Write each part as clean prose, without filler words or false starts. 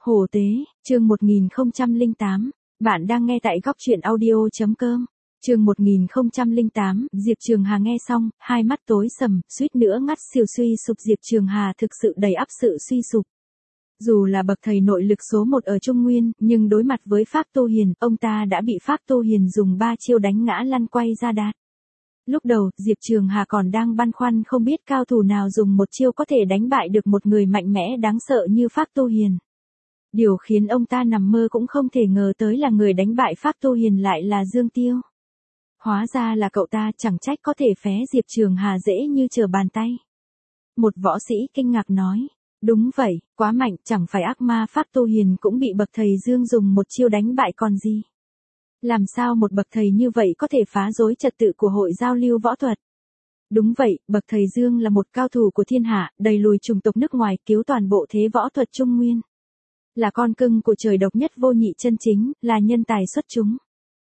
Hổ tế, chương 1008, bạn đang nghe tại góc truyện audio.com. Chương 1008, Diệp Trường Hà nghe xong, hai mắt tối sầm, suýt nữa ngất xỉu. Suy sụp. Diệp Trường Hà thực sự đầy ắp sự suy sụp. Dù là bậc thầy nội lực số 1 ở Trung Nguyên, nhưng đối mặt với Phác Tô Hiền, ông ta đã bị Phác Tô Hiền dùng 3 chiêu đánh ngã lăn quay ra đát. Lúc đầu, Diệp Trường Hà còn đang băn khoăn không biết cao thủ nào dùng một chiêu có thể đánh bại được một người mạnh mẽ đáng sợ như Phác Tô Hiền. Điều khiến ông ta nằm mơ cũng không thể ngờ tới là người đánh bại Phác Tô Hiền lại là Dương Tiêu. Hóa ra là cậu ta, chẳng trách có thể phé Diệp Trường Hà dễ như trở bàn tay. Một võ sĩ kinh ngạc nói, đúng vậy, quá mạnh, chẳng phải ác ma Phác Tô Hiền cũng bị bậc thầy Dương dùng một chiêu đánh bại còn gì. Làm sao một bậc thầy như vậy có thể phá rối trật tự của hội giao lưu võ thuật? Đúng vậy, bậc thầy Dương là một cao thủ của thiên hạ, đẩy lùi chủng tộc nước ngoài, cứu toàn bộ thế võ thuật Trung Nguyên. Là con cưng của trời độc nhất vô nhị chân chính, là nhân tài xuất chúng.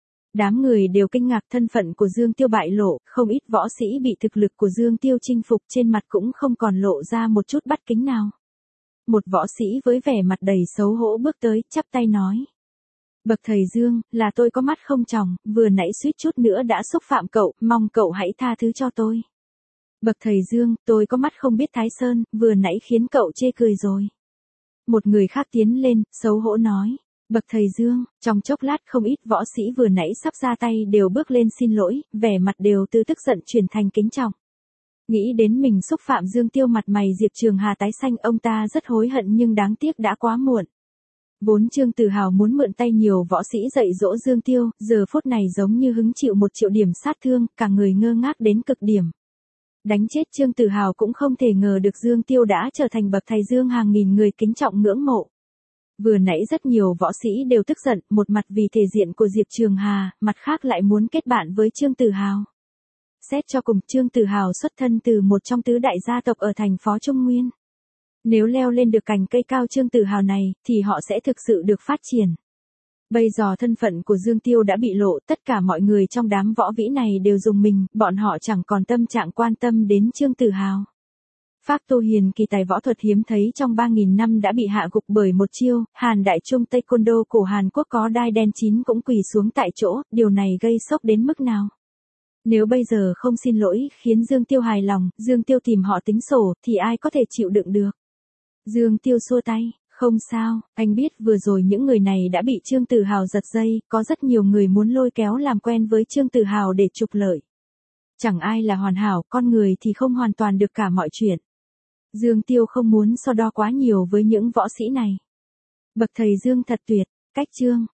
Đám người đều kinh ngạc thân phận của Dương Tiêu bại lộ, không ít võ sĩ bị thực lực của Dương Tiêu chinh phục, trên mặt cũng không còn lộ ra một chút bắt kính nào. Một võ sĩ với vẻ mặt đầy xấu hổ bước tới, chắp tay nói. Bậc thầy Dương, là tôi có mắt không tròng, vừa nãy suýt chút nữa đã xúc phạm cậu, mong cậu hãy tha thứ cho tôi. Bậc thầy Dương, tôi có mắt không biết Thái Sơn, vừa nãy khiến cậu chê cười rồi. Một người khác tiến lên, xấu hổ nói. Bậc thầy Dương, trong chốc lát không ít võ sĩ vừa nãy sắp ra tay đều bước lên xin lỗi, vẻ mặt đều từ tức giận chuyển thành kính trọng. Nghĩ đến mình xúc phạm Dương Tiêu, mặt mày Diệp Trường Hà tái xanh, ông ta rất hối hận nhưng đáng tiếc đã quá muộn. Vốn Trương Tử Hào muốn mượn tay nhiều võ sĩ dạy dỗ Dương Tiêu, giờ phút này giống như hứng chịu 1 triệu điểm sát thương, cả người ngơ ngác đến cực điểm. Đánh chết Trương Tử Hào cũng không thể ngờ được Dương Tiêu đã trở thành bậc thầy Dương hàng nghìn người kính trọng ngưỡng mộ. Vừa nãy rất nhiều võ sĩ đều tức giận, một mặt vì thể diện của Diệp Trường Hà, mặt khác lại muốn kết bạn với Trương Tử Hào. Xét cho cùng, Trương Tử Hào xuất thân từ một trong tứ đại gia tộc ở thành phố Trung Nguyên. Nếu leo lên được cành cây cao Trương Tử Hào này, thì họ sẽ thực sự được phát triển. Bây giờ thân phận của Dương Tiêu đã bị lộ, tất cả mọi người trong đám võ vĩ này đều rùng mình, bọn họ chẳng còn tâm trạng quan tâm đến Trương Tử Hào. Phác Tô Hiền, kỳ tài võ thuật hiếm thấy trong 3.000 năm đã bị hạ gục bởi một chiêu, Hàn Đại Trung Taekwondo của Hàn Quốc có đai đen 9 cũng quỳ xuống tại chỗ, điều này gây sốc đến mức nào? Nếu bây giờ không xin lỗi, khiến Dương Tiêu hài lòng, Dương Tiêu tìm họ tính sổ, thì ai có thể chịu đựng được? Dương Tiêu xua tay, không sao, anh biết vừa rồi những người này đã bị Trương Tử Hào giật dây, có rất nhiều người muốn lôi kéo làm quen với Trương Tử Hào để trục lợi. Chẳng ai là hoàn hảo, con người thì không hoàn toàn được cả mọi chuyện. Dương Tiêu không muốn so đo quá nhiều với những võ sĩ này. Bậc thầy Dương thật tuyệt, cách chương.